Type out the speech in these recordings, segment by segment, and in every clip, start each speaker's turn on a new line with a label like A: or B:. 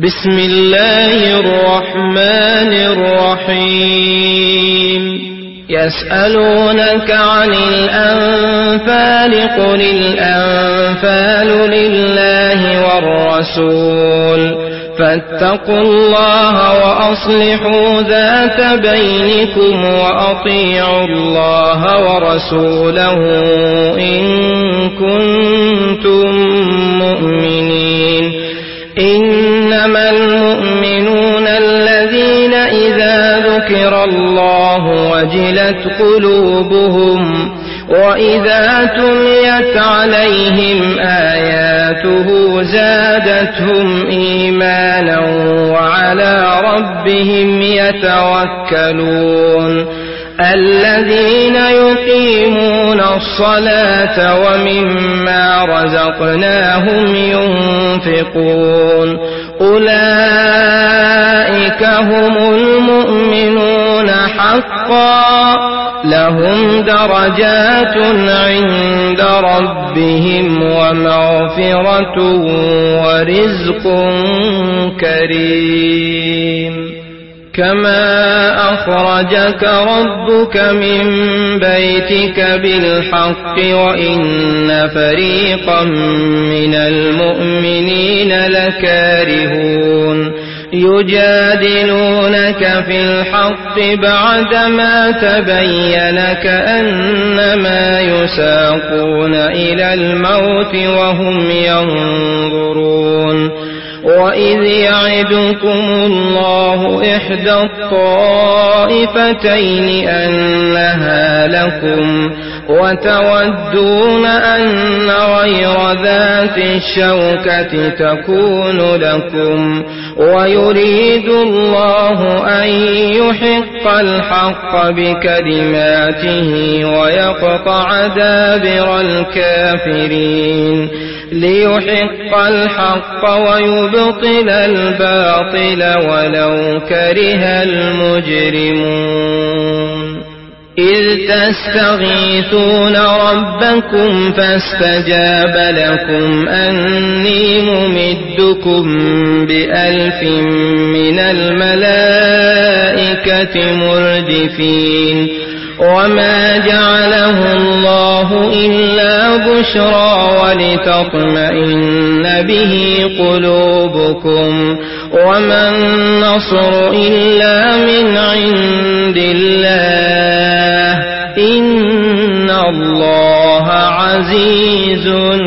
A: بسم الله الرحمن الرحيم يسألونك عن الأنفال قل الأنفال لله والرسول فاتقوا الله وأصلحوا ذات بينكم وأطيعوا الله ورسوله إن كنتم مؤمنين إنما المؤمنون الذين إذا ذكر الله وجلت قلوبهم وإذا تليت عليهم آياته زادتهم إيمانا وعلى ربهم يتوكلون الذين يقيمون الصلاة ومما رزقناهم ينفقون أولئك هم المؤمنون حقا لهم درجات عند ربهم ومغفرة ورزق كريم كما أخرجك ربك من بيتك بالحق وإن فريقا من المؤمنين لكارهون يجادلونك في الحق بعدما تبين كأنما يساقون إلى الموت وهم ينظرون وإذ يعدكم الله إحدى الطائفتين أنها لكم وتودون أن غير ذات الشوكة تكون لكم ويريد الله أن يحق الحق بكلماته ويقطع دابر الكافرين ليحق الحق ويبطل الباطل ولو كره المجرمون إذ تستغيثون ربكم فاستجاب لكم أني ممدكم ب1000 من الملائكة مردفين وما جعله الله إلا بشرى ولتطمئن به قلوبكم وما النصر إلا من عند الله إن الله عزيز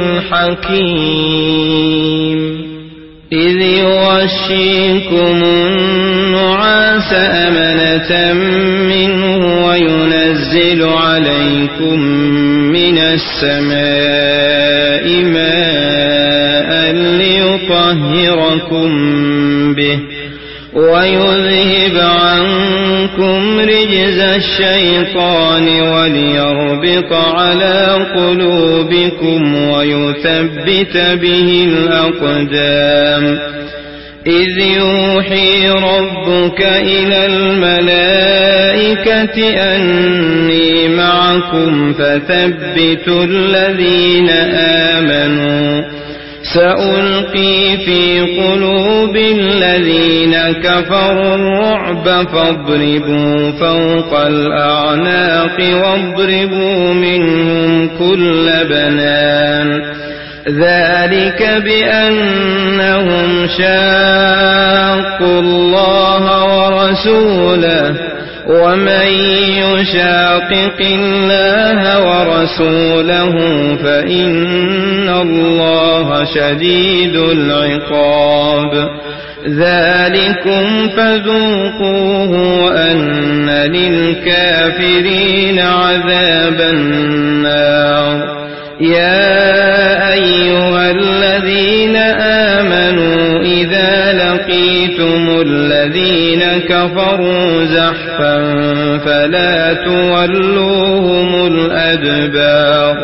A: حكيم إذ يغشيكم النعاس أمنة منه وينزل عليكم من السماء ماء ليطهركم به ويذهب عنكم رجز الشيطان وليربط على قلوبكم ويثبت به الأقدام إذ يوحي ربك إلى الملائكة أني معكم فثبتوا الذين آمنوا سألقي في قلوب الذين كفروا الرعب فاضربوا فوق الأعناق واضربوا منهم كل بنان ذلك بأنهم شاقوا الله ورسوله ومن يشاقق الله ورسوله فإن الله شديد العقاب ذلكم فذوقوه وأن للكافرين عذاب النار يا أيها الذين آمنوا إذا لقيتم الذين كفروا زحفا فلا تولوهم الأدبار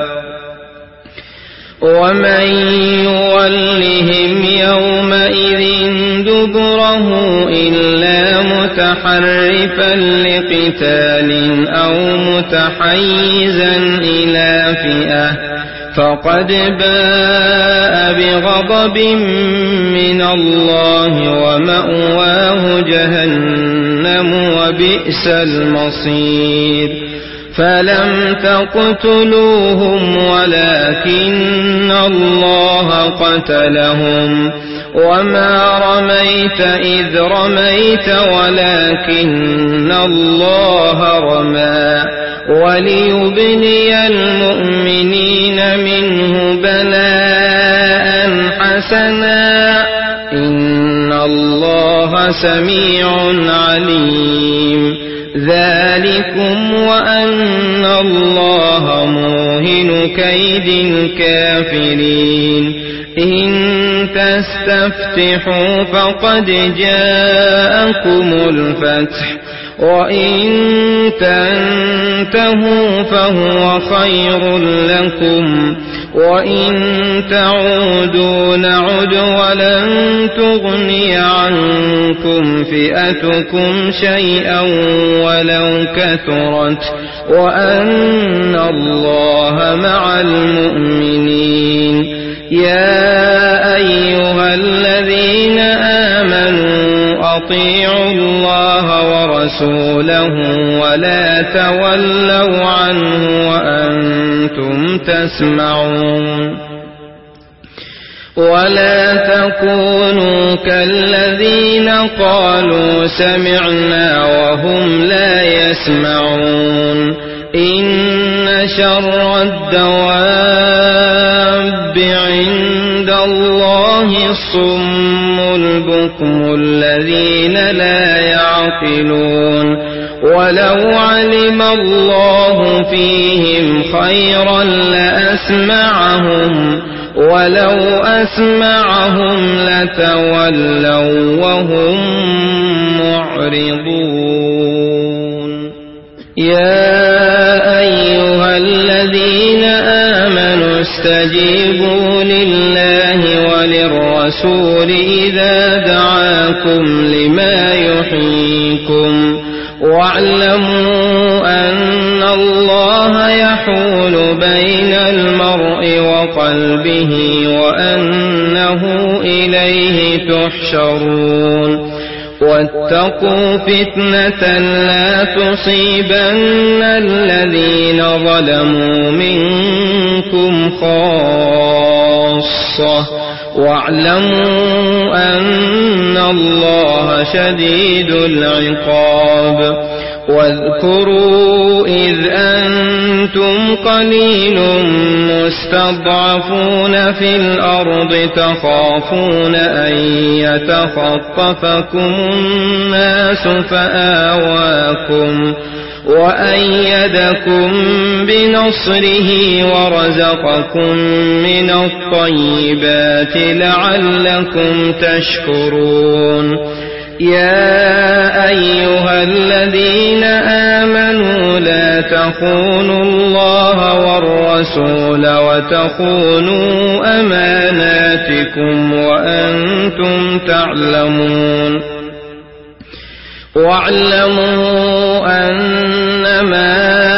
A: ومن يولهم يومئذ دبره إلا متحرفا لقتال أو متحيزا إلى فئة فقد باء بغضب من الله ومأواه جهنم وبئس المصير فلم تقتلوهم ولكن الله قتلهم وما رميت إذ رميت ولكن الله رمى وليبني المؤمنين منه بلاء حسنا إن الله سميع عليم ذلكم وأن الله موهن كيد الكافرين إن تستفتحوا فقد جاءكم الفتح وإن تنتهوا فهو خير لكم وإن تعودوا نعد ولن تغني عنكم فئتكم شيئا ولو كثرت وأن الله مع المؤمنين يا أيها الذين آمنوا أطيعوا الله ورسوله ولا تولوا عنه وأنتم تسمعون ولا تكونوا كالذين قالوا سمعنا وهم لا يسمعون إن شر الدواب عند الله الصم البكم الذين لا يعقلون ولو علم الله فيهم خيرا لأسمعهم ولو أسمعهم لتولوا وهم معرضون يا أيها الذين آمنوا استجيبوا لله وللرسول إذا دعاكم لما يحييكم واعلموا أن الله يحول بين المرء وقلبه وأنه إليه تحشرون واتقوا فتنة لا تصيبن الذين ظلموا منكم خاصة واعلموا أن الله شديد العقاب واذكروا إذ أنتم قليل مستضعفون في الأرض تخافون أن يتخطفكم الناس فآواكم وأيدكم بنصره ورزقكم من الطيبات لعلكم تشكرون يا أيها الذين آمنوا لا تخونوا الله والرسول وتخونوا أماناتكم وأنتم تعلمون واعلموا أنما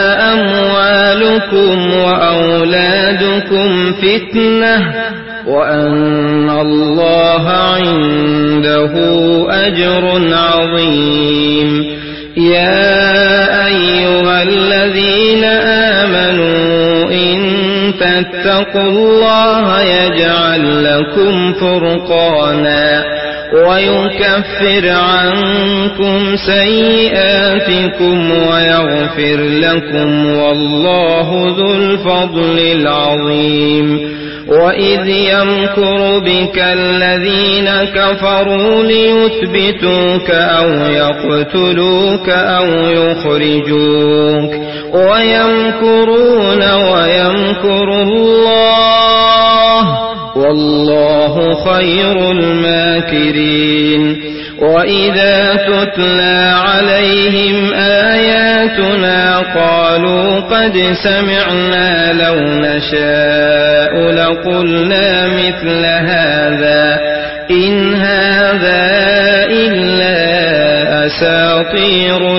A: أموالكم وأولادكم فتنة وأن الله عنده أجر عظيم يا أيها الذين آمنوا إن تتقوا الله يجعل لكم فرقانا ويكفر عنكم سيئاتكم ويغفر لكم والله ذو الفضل العظيم وإذ يمكر بك الذين كفروا ليثبتوك أو يقتلوك أو يخرجوك ويمكرون ويمكر الله والله خير الماكرين وإذا تتلى عليهم آياتنا قالوا قد سمعنا لو نشاء لقلنا مثل هذا إن هذا إلا أساطير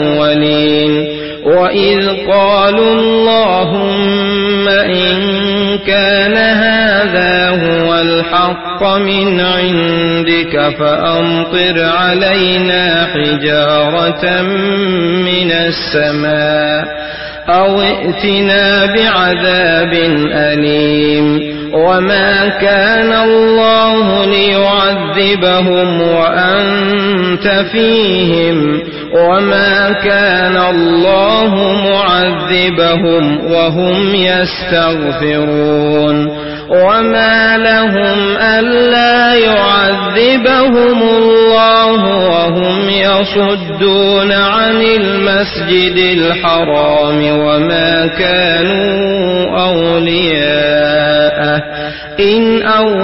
A: الأولين وإذ قالوا اللهم إن كان هذا هو الحق من عندك فأمطر علينا حجارة من السماء أو ائتنا بعذاب أليم وما كان الله ليعذبهم وأنت فيهم وما كان الله معذبهم وهم يستغفرون وما لهم ألا يعذبهم الله وهم يصدون عن المسجد الحرام وما كانوا أولياءه إن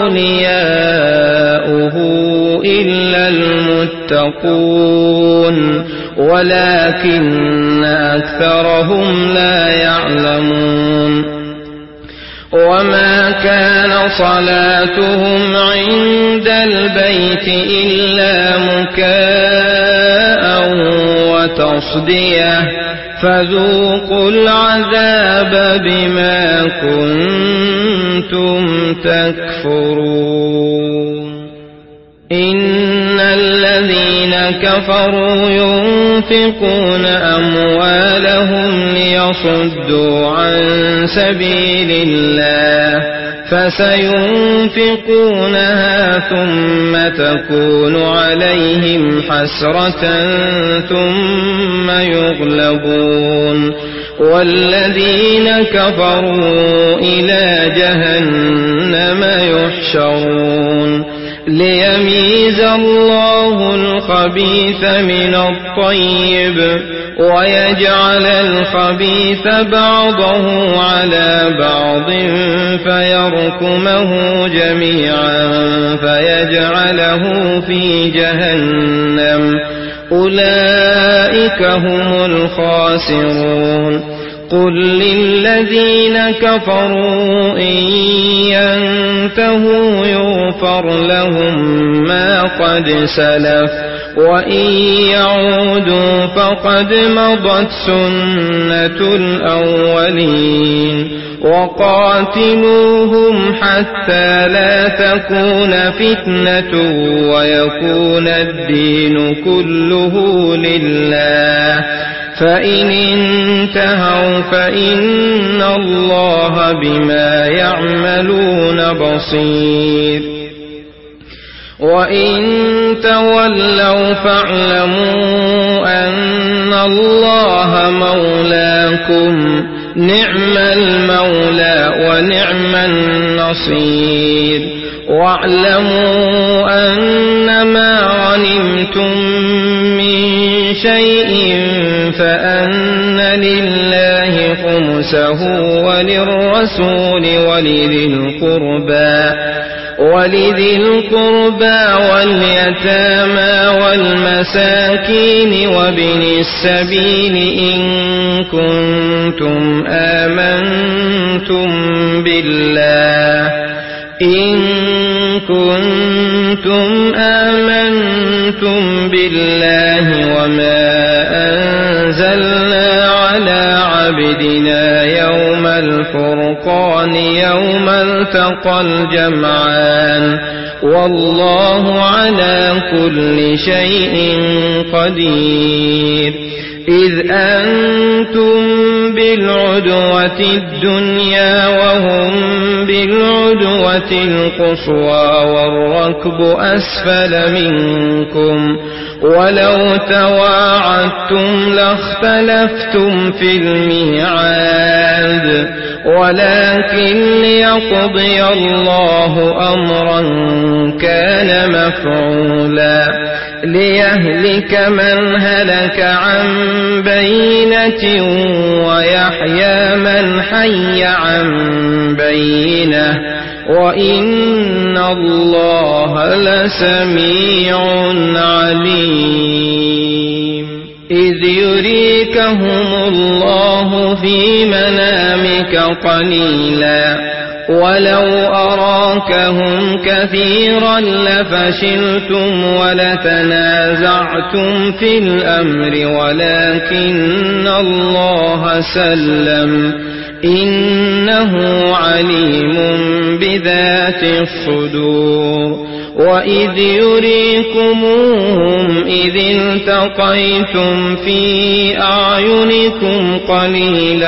A: أولياؤه إلا المتقون ولكن أكثرهم لا يعلمون وما كان صلاتهم عند البيت إلا مكاء وتصدية فذوقوا العذاب بما كنتم تكفرون إن الذين كفروا ينفقون أموالهم ليصدوا عن سبيل الله فسينفقونها ثم تكون عليهم حسرة ثم يغلبون والذين كفروا إلى جهنم يحشرون ليميز الله الخبيث من الطيب ويجعل الخبيث بعضه على بعض فيركمه جميعا فيجعله في جهنم أولئك هم الخاسرون قل للذين كفروا إن ينتهوا يغفر لهم ما قد سلف وإن يعودوا فقد مضت سنة الأولين وقاتلوهم حتى لا تكون فتنة ويكون الدين كله لله فإن انتهوا فإن الله بما يعملون بصير وإن تولوا فاعلموا أن الله مولاكم نعم المولى ونعم النصير واعلموا أنما غنمتم من شيء فأن لله خمسه وللرسول ولذي القربى واليتامى والمساكين وابن السبيل إن كنتم آمنتم بالله وما أنزلنا على عبدنا يوم الفرقان يوم التقى الجمعان والله على كل شيء قدير إذ أنتم بالعدوة الدنيا وهم بالعدوة القصوى والركب أسفل منكم ولو تواعدتم لاختلفتم في الميعاد ولكن ليقضي الله أمرا كان مفعولا ليهلك من هلك عن بينة ويحيى من حي عن بينة وإن الله لسميع عليم إذ يريكهم الله في منامك قليلا ولو أراكهم كثيرا لفشلتم ولتنازعتم في الأمر ولكن الله سلم إنه عليم بذات الصدور وإذ يريكموهم إذ التقيتم في أعينكم قليلا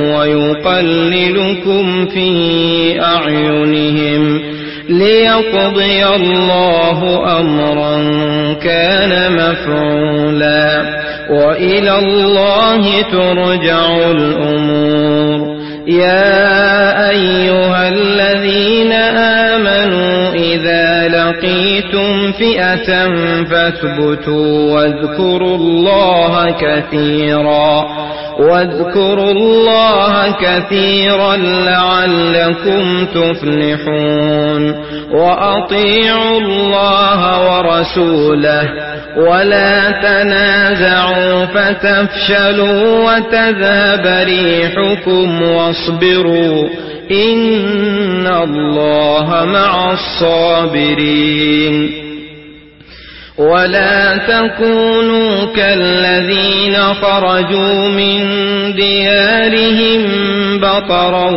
A: ويقللكم في أعينهم ليقضي الله أمرا كان مفعولا وإلى الله ترجع الأمور يا أيها الذين آمنوا إذا لقيتم فئة فاثبتوا واذكروا الله كثيرا لعلكم تفلحون وأطيعوا الله ورسوله ولا تنازعوا فتفشلوا وتذهب ريحكم واصبروا إن الله مع الصابرين ولا تكونوا كالذين خرجوا من ديارهم بطرا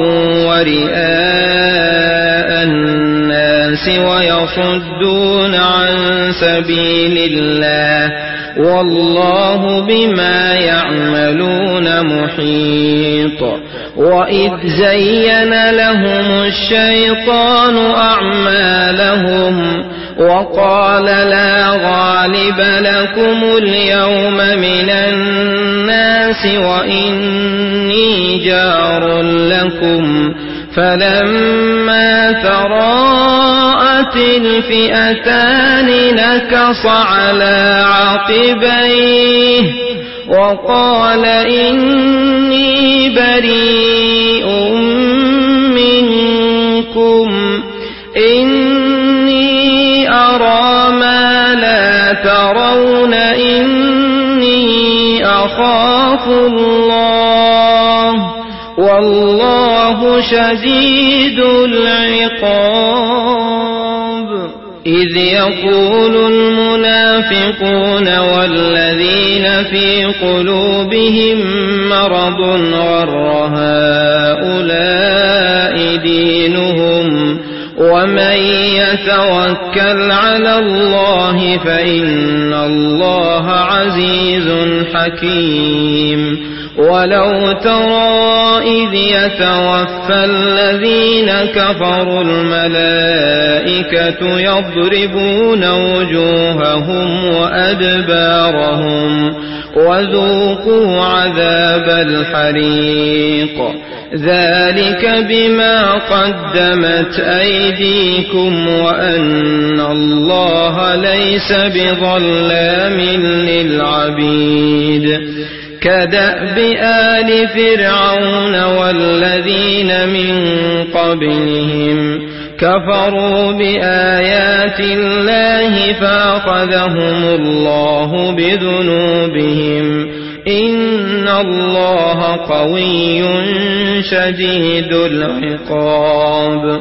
A: ورئاء الناس ويصدون عن سبيل الله والله بما يعملون محيط وإذ زين لهم الشيطان أعمالهم وقال لا غالب لكم اليوم من الناس وإني جار لكم فلما تراءت الفئتان نكص على عقبيه وقال إني بريء منكم إني أرى ما لا ترون إني أخاف الله والله شديد العقاب إذ يقول المنافقون والذين في قلوبهم مرض غر هؤلاء دينهم ومن يتوكل على الله فإن الله عزيز حكيم ولو ترى إذ يتوفى الذين كفروا الملائكة يضربون وجوههم وأدبارهم وذوقوا عذاب الحريق ذلك بما قدمت أيديكم وأن الله ليس بظلام للعبيد كدأب آل فرعون والذين من قبلهم كفروا بآيات الله فأخذهم الله بذنوبهم إن الله قوي شديد العقاب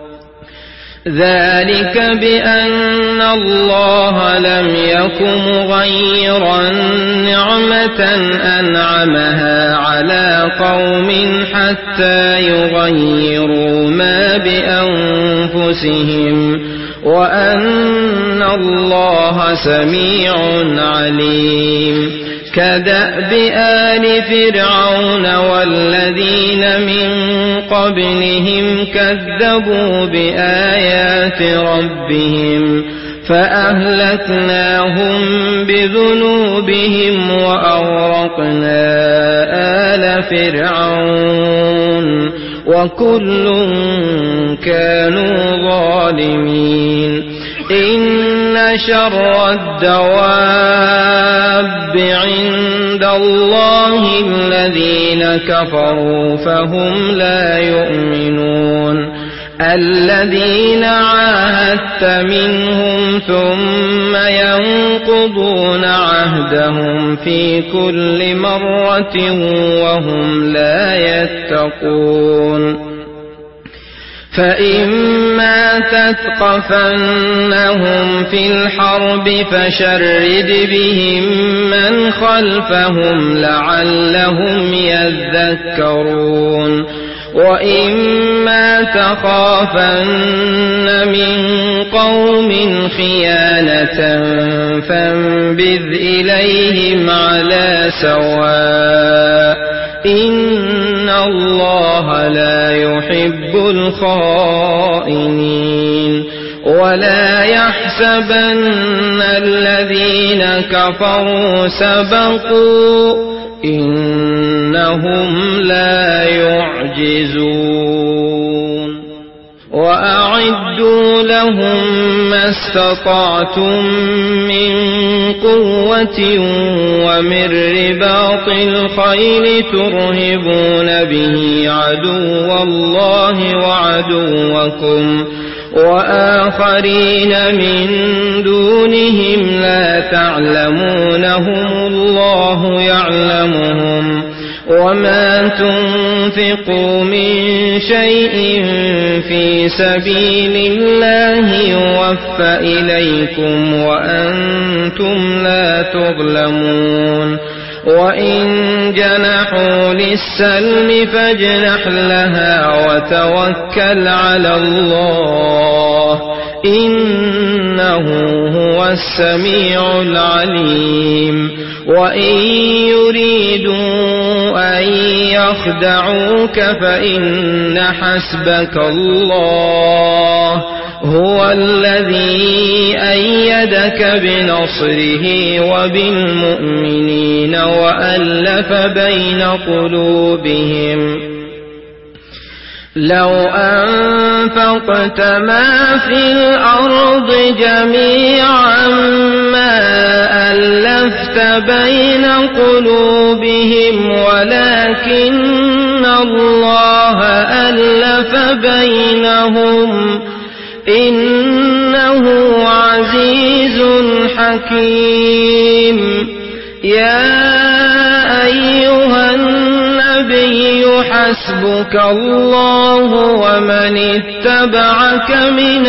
A: ذلك بأن الله لم يك مغيرا نعمة أنعمها على قوم حتى يغيروا ما بأنفسهم وأن الله سميع عليم كدأب آل فرعون والذين من قبلهم كذبوا بآيات ربهم فأهلكناهم بذنوبهم وأغرقنا آل فرعون وكل كانوا ظالمين إن شر الدواب عند الله الذين كفروا فهم لا يؤمنون الذين عاهدت منهم ثم ينقضون عهدهم في كل مرة وهم لا يتقون فإما تثقفنهم في الحرب فشرد بهم من خلفهم لعلهم يذكرون وإما تخافن من قوم خيانة فانبذ إليهم على سواء إن الله لا يحب الخائنين ولا يحسبن الذين كفروا سبقوا إنهم لا يعجزون وأعدوا لهم ما استطعتم من قوة ومن رباط الخيل ترهبون به عدو الله وعدوكم وآخرين من دونهم لا تعلمونهم الله يعلمهم وما تنفقوا من شيء في سبيل الله يوفى إليكم وأنتم لا تظلمون وإن جنحوا للسلم فاجنح لها وتوكل على الله إنه هو السميع العليم وإن يريدوا أن يخدعوك فإن حسبك الله هو الذي أيدك بنصره وبالمؤمنين وألف بين قلوبهم لو أنفقت ما في الأرض جميعا ما ألفت بين قلوبهم ولكن الله ألف بينهم إنه عزيز حكيم يا أيها النبي حسبك الله ومن اتبعك من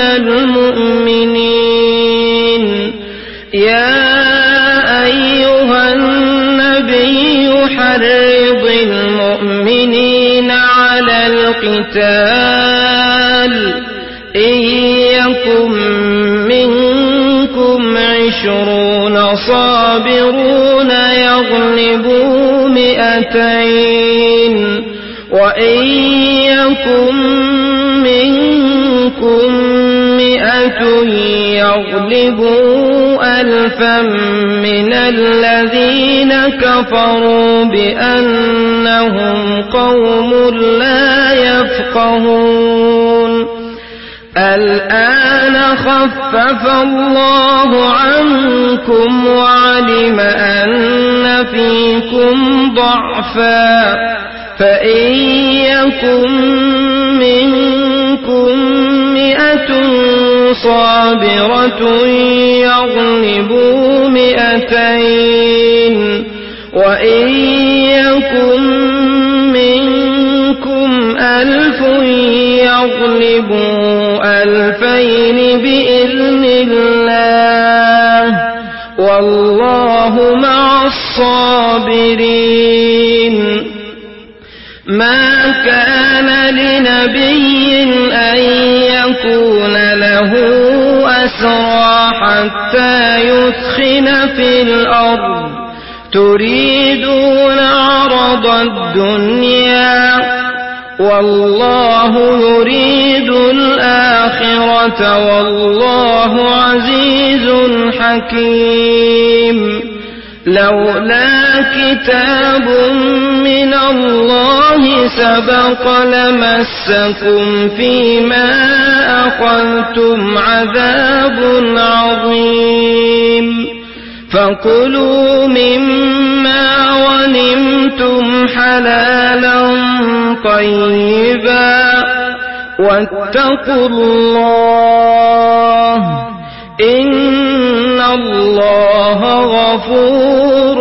A: المؤمنين يا أيها النبي حرض المؤمنين على القتال إن يكن منكم 20 صابرون يغلبوا 200 وإن يكن منكم 100 يغلبوا 1000 من الذين كفروا بأنهم قوم لا يفقهون الآن خفف الله عنكم وعلم أن فيكم ضعفا فإن يكن منكم 100 صابرة يغلبوا 200 وإن يكن منكم 1000 يغلبوا 2000 بإذن الله والله مع الصابرين ما كان لنبي أن يكون له أسرى حتى يثخن في الأرض تريدون عرض الدنيا والله يريد الآخرة والله عزيز حكيم لولا كتاب من الله سبق لمسكم فيما أخذتم عذاب عظيم فكلوا مما غنمتم حلالا طيبا واتقوا الله إن الله غفور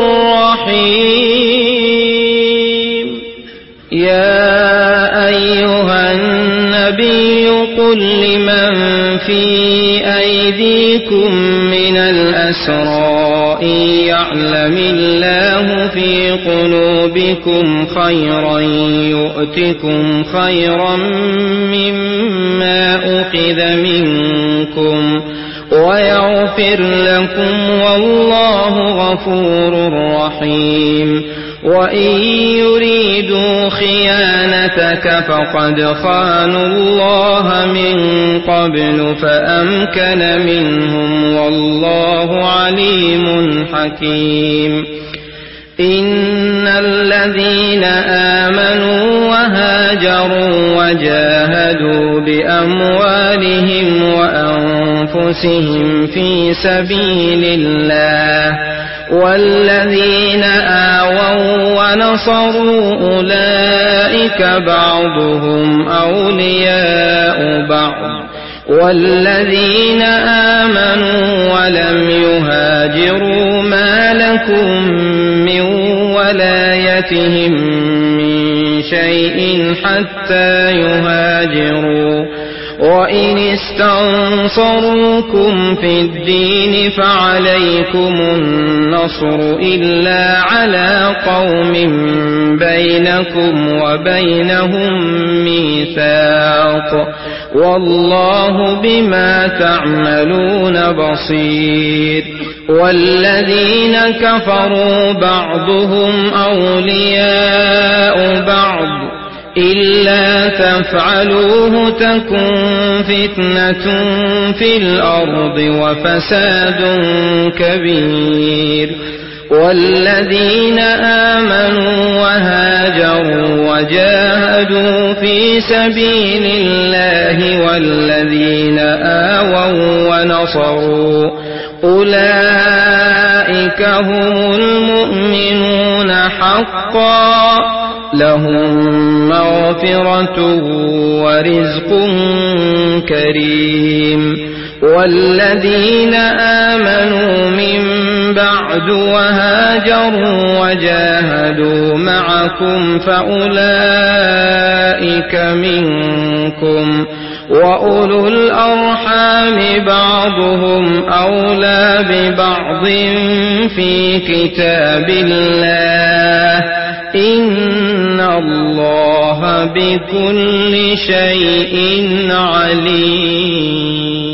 A: رحيم يا أيها النبي قل لمن في أيديكم من الأسرى إن يعلم الله في قلوبكم خيرا يؤتكم خيرا مما أخذ منكم ويغفر لكم والله غفور رحيم وإن يريدوا خيانتك فقد خانوا الله من قبل فأمكن منهم والله عليم حكيم إن الذين آمنوا وهاجروا وجاهدوا بأموالهم وأنفسهم في سبيل الله والذين آووا ونصروا أولئك بعضهم أولياء بعض والذين آمنوا ولم يهاجروا ما لكم من ولايتهم من شيء حتى يهاجروا وإن استنصروكم في الدين فعليكم النصر إلا على قوم بينكم وبينهم ميثاق والله بما تعملون بصير والذين كفروا بعضهم أولياء بعض إلا تفعلوه تكن فتنة في الأرض وفساد كبير والذين آمنوا وهاجروا وجاهدوا في سبيل الله والذين آووا ونصروا أولئك هم المؤمنون حقا لهم مغفرة ورزق كريم والذين آمنوا من بعد وهاجروا وجاهدوا معكم فأولئك منكم وأولو الأرحام بعضهم أولى ببعض في كتاب الله إن الله بكل شيء عليم